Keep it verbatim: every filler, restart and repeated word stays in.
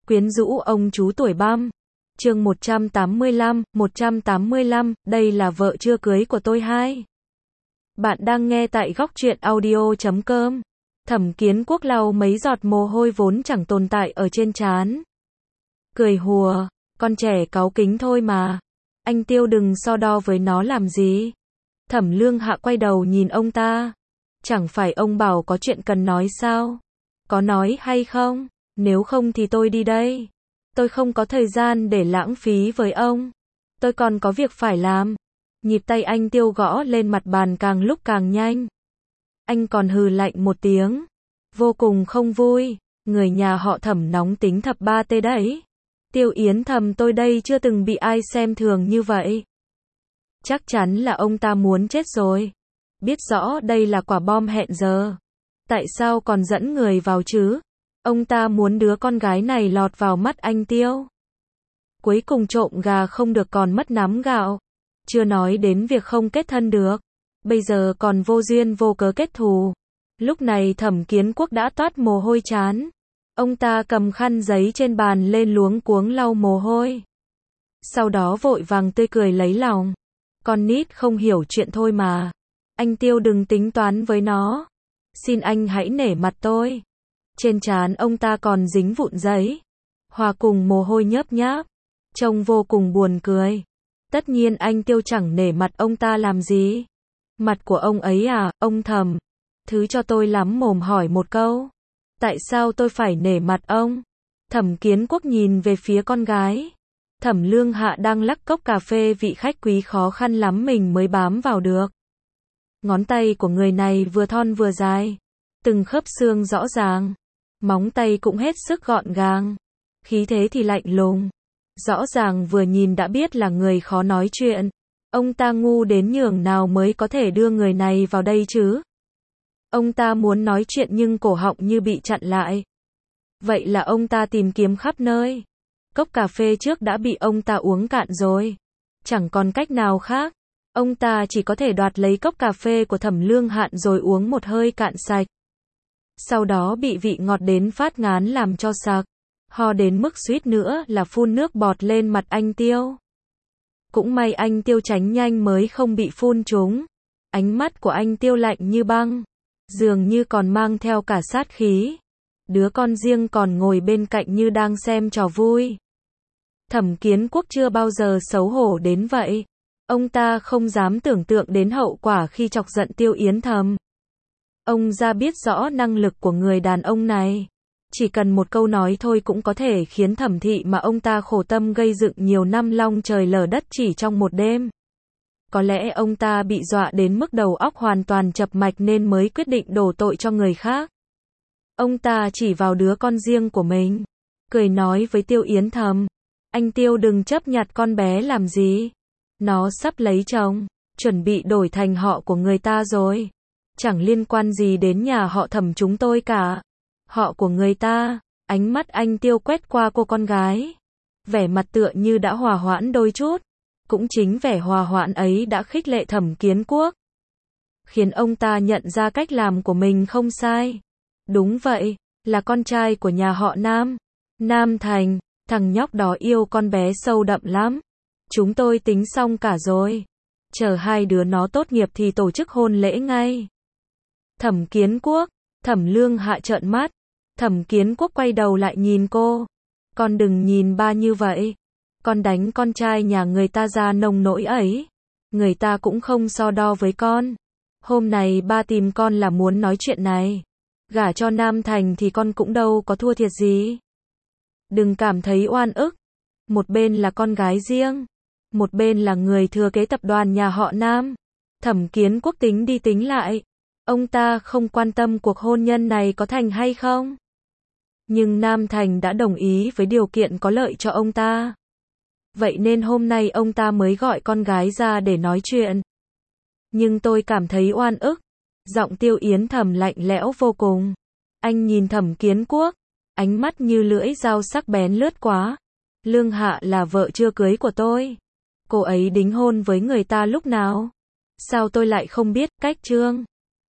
Quyến rũ ông chú tuổi băm. Chương một trăm tám mươi lăm, một trăm tám mươi lăm, đây là vợ chưa cưới của tôi hai. Bạn đang nghe tại góc truyện audio chấm com. Thẩm Kiến Quốc lau mấy giọt mồ hôi vốn chẳng tồn tại ở trên trán. Cười hùa, con trẻ cáu kính thôi mà. Anh Tiêu đừng so đo với nó làm gì. Thẩm Lương Hạ quay đầu nhìn ông ta. Chẳng phải ông bảo có chuyện cần nói sao? Có nói hay không? Nếu không thì tôi đi đây. Tôi không có thời gian để lãng phí với ông. Tôi còn có việc phải làm. Nhịp tay anh Tiêu gõ lên mặt bàn càng lúc càng nhanh. Anh còn hừ lạnh một tiếng. Vô cùng không vui. Người nhà họ Thẩm nóng tính thập ba tê đấy. Tiêu Yến Thầm tôi đây chưa từng bị ai xem thường như vậy. Chắc chắn là ông ta muốn chết rồi. Biết rõ đây là quả bom hẹn giờ. Tại sao còn dẫn người vào chứ? Ông ta muốn đứa con gái này lọt vào mắt anh Tiêu. Cuối cùng trộm gà không được còn mất nắm gạo. Chưa nói đến việc không kết thân được. Bây giờ còn vô duyên vô cớ kết thù. Lúc này Thẩm Kiến Quốc đã toát mồ hôi chán. Ông ta cầm khăn giấy trên bàn lên luống cuống lau mồ hôi. Sau đó vội vàng tươi cười lấy lòng. Con nít không hiểu chuyện thôi mà. Anh Tiêu đừng tính toán với nó. Xin anh hãy nể mặt tôi. Trên trán ông ta còn dính vụn giấy. Hòa cùng mồ hôi nhớp nháp. Trông vô cùng buồn cười. Tất nhiên anh Tiêu chẳng nể mặt ông ta làm gì. Mặt của ông ấy à, ông Thẩm. Thứ cho tôi lắm mồm hỏi một câu. Tại sao tôi phải nể mặt ông? Thẩm Kiến Quốc nhìn về phía con gái. Thẩm Lương Hạ đang lắc cốc cà phê vị khách quý khó khăn lắm mình mới bám vào được. Ngón tay của người này vừa thon vừa dài. Từng khớp xương rõ ràng. Móng tay cũng hết sức gọn gàng. Khí thế thì lạnh lùng. Rõ ràng vừa nhìn đã biết là người khó nói chuyện. Ông ta ngu đến nhường nào mới có thể đưa người này vào đây chứ? Ông ta muốn nói chuyện nhưng cổ họng như bị chặn lại. Vậy là ông ta tìm kiếm khắp nơi. Cốc cà phê trước đã bị ông ta uống cạn rồi. Chẳng còn cách nào khác. Ông ta chỉ có thể đoạt lấy cốc cà phê của Thẩm Lương Hạn rồi uống một hơi cạn sạch. Sau đó bị vị ngọt đến phát ngán làm cho sặc. Ho đến mức suýt nữa là phun nước bọt lên mặt anh Tiêu. Cũng may anh Tiêu tránh nhanh mới không bị phun trúng. Ánh mắt của anh Tiêu lạnh như băng. Dường như còn mang theo cả sát khí. Đứa con riêng còn ngồi bên cạnh như đang xem trò vui. Thẩm Kiến Quốc chưa bao giờ xấu hổ đến vậy. Ông ta không dám tưởng tượng đến hậu quả khi chọc giận Tiêu Yến Thầm. Ông ra biết rõ năng lực của người đàn ông này. Chỉ cần một câu nói thôi cũng có thể khiến Thẩm thị mà ông ta khổ tâm gây dựng nhiều năm long trời lở đất chỉ trong một đêm. Có lẽ ông ta bị dọa đến mức đầu óc hoàn toàn chập mạch nên mới quyết định đổ tội cho người khác. Ông ta chỉ vào đứa con riêng của mình. Cười nói với Tiêu Yến Thầm. Anh Tiêu đừng chấp nhặt con bé làm gì. Nó sắp lấy chồng. Chuẩn bị đổi thành họ của người ta rồi. Chẳng liên quan gì đến nhà họ Thẩm chúng tôi cả. Họ của người ta. Ánh mắt anh Tiêu quét qua cô con gái. Vẻ mặt tựa như đã hòa hoãn đôi chút. Cũng chính vẻ hòa hoãn ấy đã khích lệ Thẩm Kiến Quốc. Khiến ông ta nhận ra cách làm của mình không sai. Đúng vậy, là con trai của nhà họ Nam. Nam Thành, thằng nhóc đó yêu con bé sâu đậm lắm. Chúng tôi tính xong cả rồi. Chờ hai đứa nó tốt nghiệp thì tổ chức hôn lễ ngay. Thẩm Kiến Quốc, Thẩm Lương Hạ trợn mắt. Thẩm Kiến Quốc quay đầu lại nhìn cô. Con đừng nhìn ba như vậy. Con đánh con trai nhà người ta ra nông nỗi ấy. Người ta cũng không so đo với con. Hôm nay ba tìm con là muốn nói chuyện này. Gả cho Nam Thành thì con cũng đâu có thua thiệt gì. Đừng cảm thấy oan ức. Một bên là con gái riêng. Một bên là người thừa kế tập đoàn nhà họ Nam. Thẩm Kiến Quốc tính đi tính lại. Ông ta không quan tâm cuộc hôn nhân này có thành hay không. Nhưng Nam Thành đã đồng ý với điều kiện có lợi cho ông ta. Vậy nên hôm nay ông ta mới gọi con gái ra để nói chuyện. Nhưng tôi cảm thấy oan ức. Giọng Tiêu Yến Thầm lạnh lẽo vô cùng. Anh nhìn Thẩm Kiến Quốc. Ánh mắt như lưỡi dao sắc bén lướt quá. Lương Hạ là vợ chưa cưới của tôi. Cô ấy đính hôn với người ta lúc nào? Sao tôi lại không biết? Cách chương